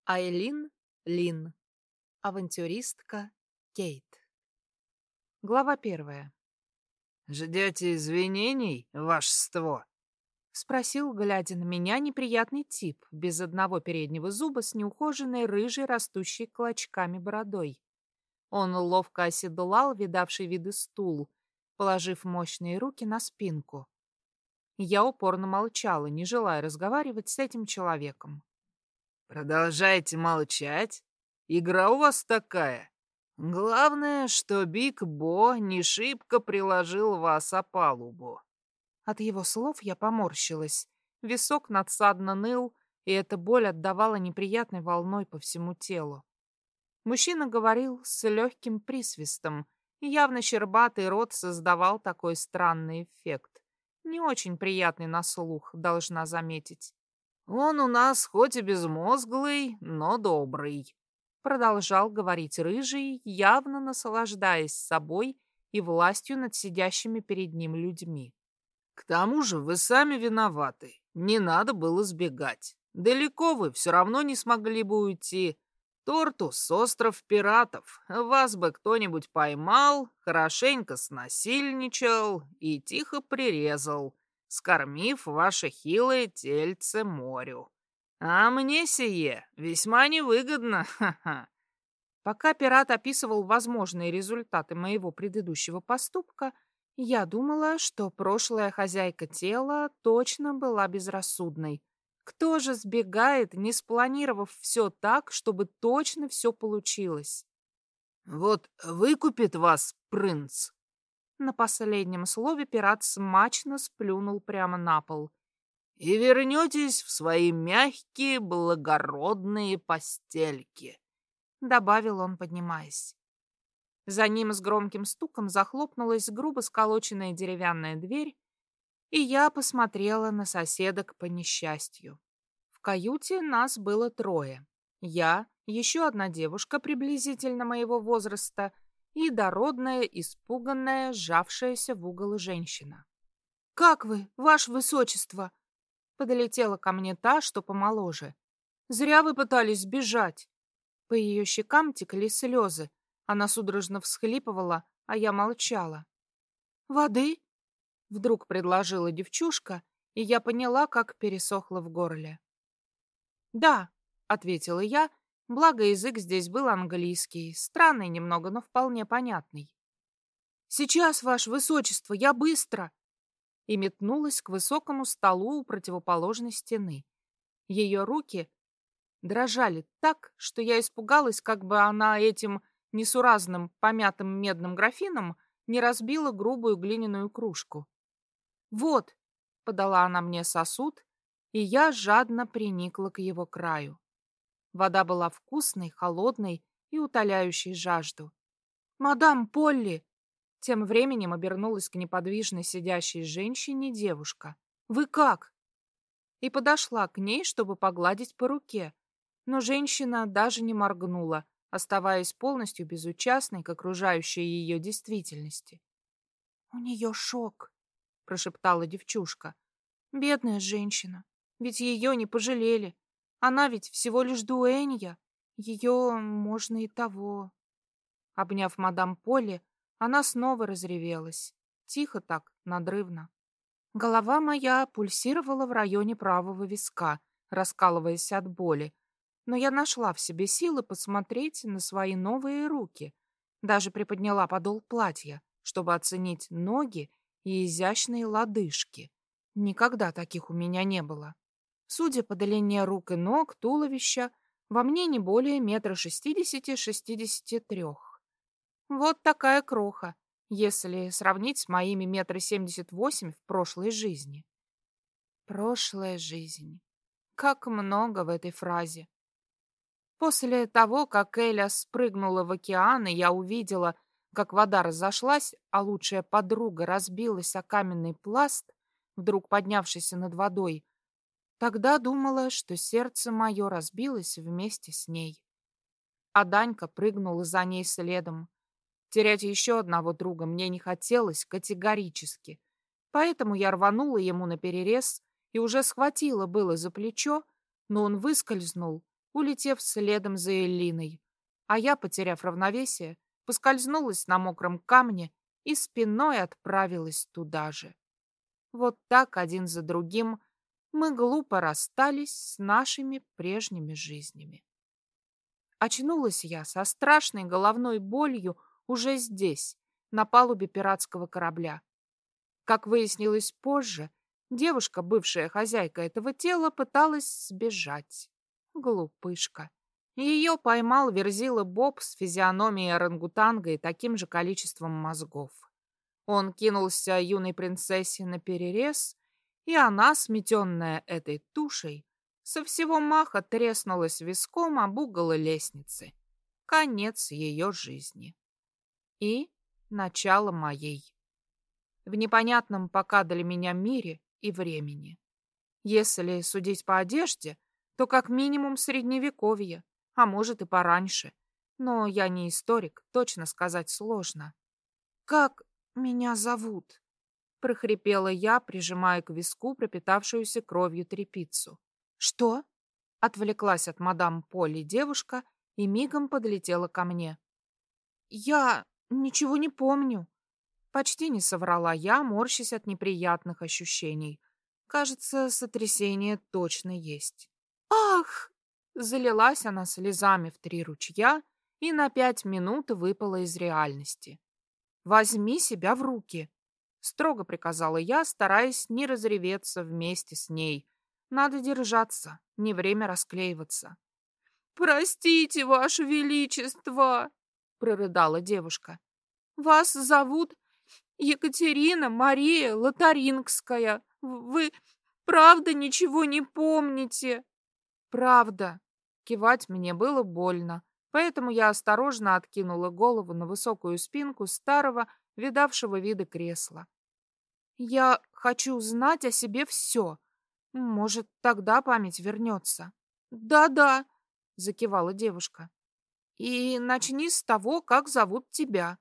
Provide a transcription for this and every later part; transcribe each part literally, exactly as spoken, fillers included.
Айлин Лин. Авантюристка Кейт. Глава первая. «Ждете извинений, вашество?» — спросил, глядя на меня, неприятный тип, без одного переднего зуба, с неухоженной рыжей, растущей клочками бородой. Он ловко оседлал видавший виды стул, положив мощные руки на спинку. Я упорно молчала, не желая разговаривать с этим человеком. «Продолжайте молчать. Игра у вас такая. Главное, что Биг Бо не шибко приложил вас о палубу». От его слов я поморщилась. Висок надсадно ныл, и эта боль отдавала неприятной волной по всему телу. Мужчина говорил с легким присвистом, и явно щербатый рот создавал такой странный эффект. Не очень приятный на слух, должна заметить. «Он у нас хоть и безмозглый, но добрый», — продолжал говорить рыжий, явно наслаждаясь собой и властью над сидящими перед ним людьми. «К тому же вы сами виноваты. Не надо было сбегать. Далеко вы все равно не смогли бы уйти. Тортус — остров пиратов. Вас бы кто-нибудь поймал, хорошенько снасильничал и тихо прирезал, скормив ваше хилое тельце морю. А мне сие весьма невыгодно, ха-ха». Пока пират описывал возможные результаты моего предыдущего поступка, я думала, что прошлая хозяйка тела точно была безрассудной. Кто же сбегает, не спланировав все так, чтобы точно все получилось? «Вот выкупит вас принц». На последнем слове пират смачно сплюнул прямо на пол. «И вернетесь в свои мягкие благородные постельки», — добавил он, поднимаясь. За ним с громким стуком захлопнулась грубо сколоченная деревянная дверь, и я посмотрела на соседок по несчастью. В каюте нас было трое. Я, еще одна девушка приблизительно моего возраста и дородная, испуганная, сжавшаяся в угол женщина. «Как вы, ваше высочество?» Подлетела ко мне та, что помоложе. «Зря вы пытались сбежать». По ее щекам текли слезы. Она судорожно всхлипывала, а я молчала. «Воды?» — вдруг предложила девчушка, и я поняла, как пересохло в горле. «Да», — ответила я, благо язык здесь был английский, странный немного, но вполне понятный. «Сейчас, ваше высочество, я быстро!» И метнулась к высокому столу у противоположной стены. Ее руки дрожали так, что я испугалась, как бы она этим несуразным помятым медным графином не разбила грубую глиняную кружку. «Вот», — подала она мне сосуд, и я жадно приникла к его краю. Вода была вкусной, холодной и утоляющей жажду. «Мадам Полли!» Тем временем обернулась к неподвижно сидящей женщине девушка. «Вы как?» И подошла к ней, чтобы погладить по руке. Но женщина даже не моргнула, оставаясь полностью безучастной к окружающей ее действительности. «У нее шок», — прошептала девчушка. «Бедная женщина, ведь ее не пожалели. Она ведь всего лишь дуэнья. Ее можно и того». Обняв мадам Полли, она снова разревелась. Тихо так, надрывно. Голова моя пульсировала в районе правого виска, раскалываясь от боли. Но я нашла в себе силы посмотреть на свои новые руки. Даже приподняла подол платья, чтобы оценить ноги и изящные лодыжки. Никогда таких у меня не было. Судя по длине рук и ног, туловища, во мне не более метра шестидесяти-шестидесяти трех. Вот такая кроха, если сравнить с моими метра семьдесят восемь в прошлой жизни. Прошлая жизнь. Как много в этой фразе. После того, как Эля спрыгнула в океан, и я увидела, как вода разошлась, а лучшая подруга разбилась о каменный пласт, вдруг поднявшийся над водой, тогда думала, что сердце мое разбилось вместе с ней. А Данька прыгнула за ней следом. Терять еще одного друга мне не хотелось категорически, поэтому я рванула ему наперерез и уже схватила было за плечо, но он выскользнул, улетев следом за Элиной, а я, потеряв равновесие, поскользнулась на мокром камне и спиной отправилась туда же. Вот так один за другим мы глупо расстались с нашими прежними жизнями. Очнулась я со страшной головной болью уже здесь, на палубе пиратского корабля. Как выяснилось позже, девушка, бывшая хозяйка этого тела, пыталась сбежать. Глупышка. Ее поймал верзила Боб с физиономией орангутанга и таким же количеством мозгов. Он кинулся юной принцессе на перерез, и она, сметенная этой тушей, со всего маха треснулась виском об угол лестницы. Конец ее жизни. И начало моей. В непонятном пока для меня мире и времени. Если судить по одежде, то как минимум средневековье, а может и пораньше. Но я не историк, точно сказать сложно. «Как меня зовут?» — прохрипела я, прижимая к виску пропитавшуюся кровью тряпицу. «Что?» — отвлеклась от мадам Полли девушка и мигом подлетела ко мне. «Я ничего не помню». Почти не соврала я, морщась от неприятных ощущений. Кажется, сотрясение точно есть. «Ах!» — залилась она слезами в три ручья и на пять минут выпала из реальности. «Возьми себя в руки!» — строго приказала я, стараясь не разреветься вместе с ней. Надо держаться, не время расклеиваться. «Простите, Ваше Величество!» — прорыдала девушка. «Вас зовут Екатерина Мария Лотарингская. Вы правда ничего не помните?» «Правда». Кивать мне было больно, поэтому я осторожно откинула голову на высокую спинку старого, видавшего виды кресла. «Я хочу знать о себе все. Может, тогда память вернется». «Да-да», — закивала девушка. «И начни с того, как зовут тебя».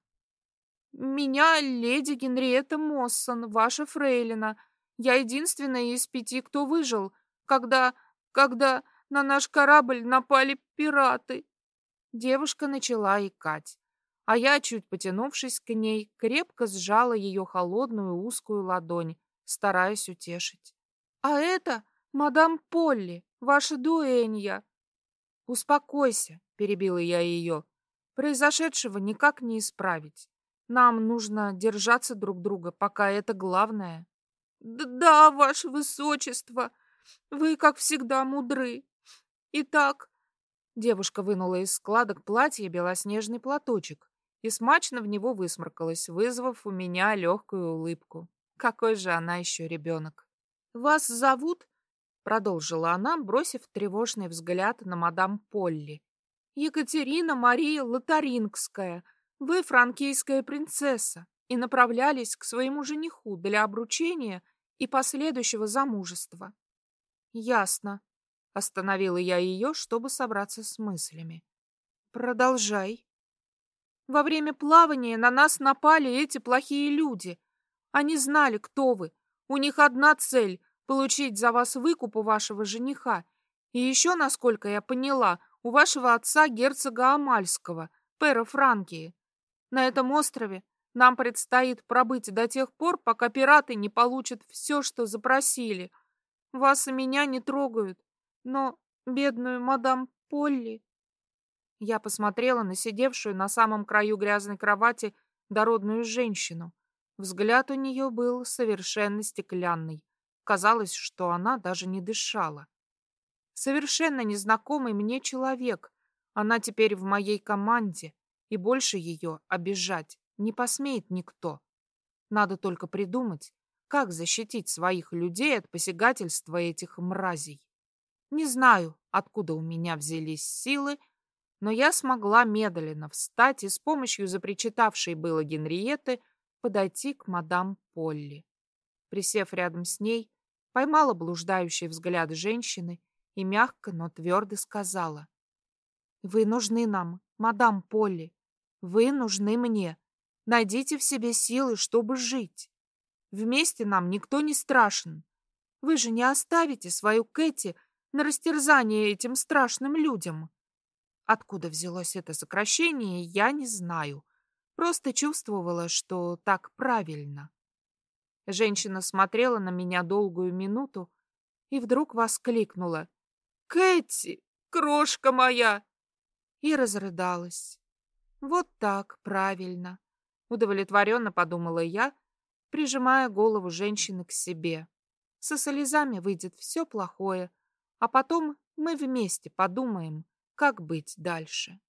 «Меня леди Генриетта Моссон, ваша фрейлина. Я единственная из пяти, кто выжил, когда... когда на наш корабль напали пираты». Девушка начала икать, а я, чуть потянувшись к ней, крепко сжала ее холодную узкую ладонь, стараясь утешить. «А это мадам Полли, ваша дуэнья». «Успокойся», — перебила я ее. «Произошедшего никак не исправить. Нам нужно держаться друг друга, пока это главное». «Да, ваше высочество, вы, как всегда, мудры. Итак...» Девушка вынула из складок платья белоснежный платочек и смачно в него высморкалась, вызвав у меня легкую улыбку. Какой же она еще ребенок. «Вас зовут?» — продолжила она, бросив тревожный взгляд на мадам Полли. «Екатерина Мария Лотарингская. Вы франкийская принцесса и направлялись к своему жениху для обручения и последующего замужества». «Ясно», — остановила я ее, чтобы собраться с мыслями. «Продолжай». «Во время плавания на нас напали эти плохие люди. Они знали, кто вы. У них одна цель — получить за вас выкуп у вашего жениха. И еще, насколько я поняла, у вашего отца герцога Амальского, пэра Франкии. На этом острове нам предстоит пробыть до тех пор, пока пираты не получат все, что запросили. Вас и меня не трогают, но бедную мадам Полли...» Я посмотрела на сидевшую на самом краю грязной кровати дородную женщину. Взгляд у нее был совершенно стеклянный. Казалось, что она даже не дышала. Совершенно незнакомый мне человек. Она теперь в моей команде, и больше ее обижать не посмеет никто. Надо только придумать, как защитить своих людей от посягательства этих мразей. Не знаю, откуда у меня взялись силы, но я смогла медленно встать и с помощью запричитавшей было Генриетты подойти к мадам Полли. Присев рядом с ней, поймала блуждающий взгляд женщины и мягко, но твердо сказала: «Вы нужны нам, мадам Полли. Вы нужны мне. Найдите в себе силы, чтобы жить. Вместе нам никто не страшен. Вы же не оставите свою Кэти на растерзание этим страшным людям. Откуда взялось это сокращение, я не знаю. Просто чувствовала, что так правильно. Женщина смотрела на меня долгую минуту и вдруг воскликнула: «Кэти, крошка моя!» и разрыдалась. Вот так, правильно, удовлетворенно подумала я, прижимая голову женщины к себе. Со слезами выйдет все плохое, а потом мы вместе подумаем, как быть дальше.